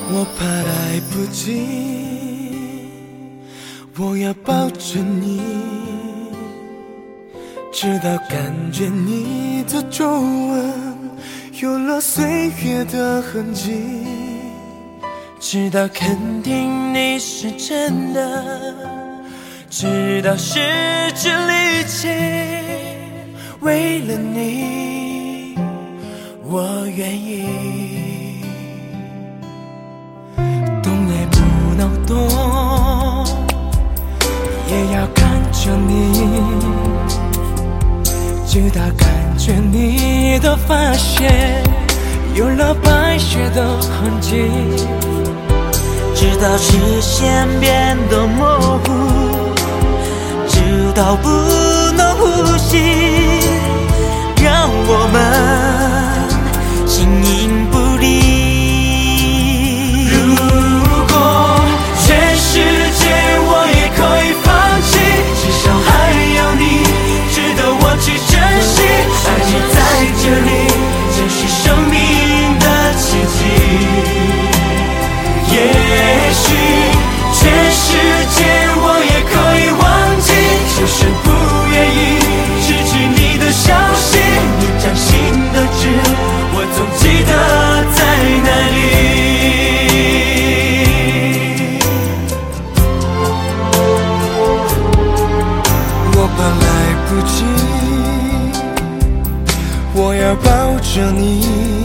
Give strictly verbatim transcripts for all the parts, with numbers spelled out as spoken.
我怕来不及，我要抱着你，直到感觉你的皱纹有了岁月的痕迹，直到肯定你是真的，直到失去力气，为了你我愿意。动也不能动，也要看着你，直到感觉你的发线有了白雪的痕迹， 直到视线变得模糊，直到不能呼吸，让我们形影不离。 如果全世界我也可以放弃，至少还有你值得我去珍惜。爱你在这里，真是生命的奇迹。也许全世界我也可以忘记，就是不愿意失去你的消息。你掌心的痣，我总记得在哪里。我怕来不及，我要抱着你，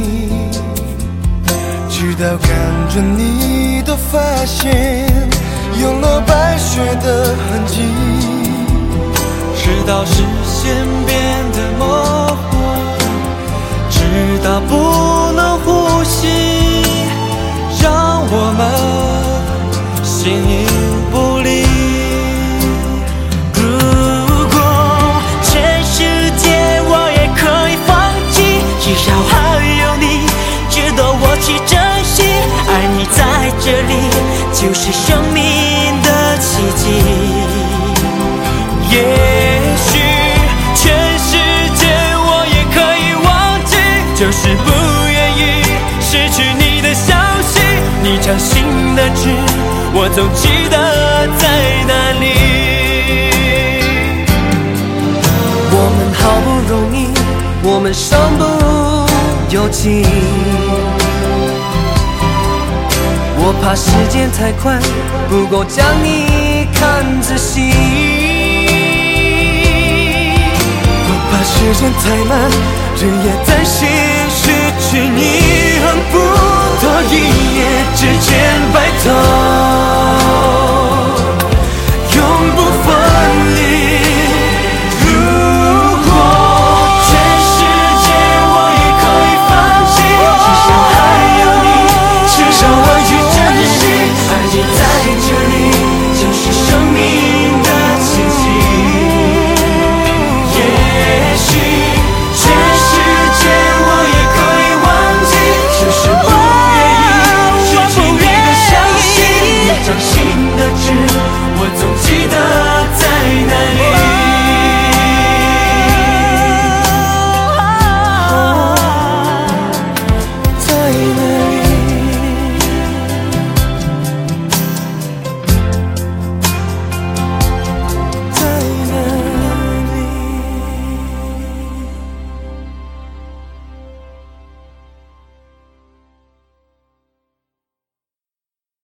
直到看着你的发线有了白雪的痕迹，直到视线变得模糊，直到不能呼吸，让我们形影不离。 如果全世界我也可以放弃，至少还有你值得我去珍惜。爱你在这里，就是生命的奇迹。 也许全世界我也可以忘记，就是不愿意失去你的消息。你掌心的痣，我总记得在哪里。我们好不容易，我们身不由己，我怕时间太快，不够将你看仔细。我怕时间太慢，日夜担心失去你很不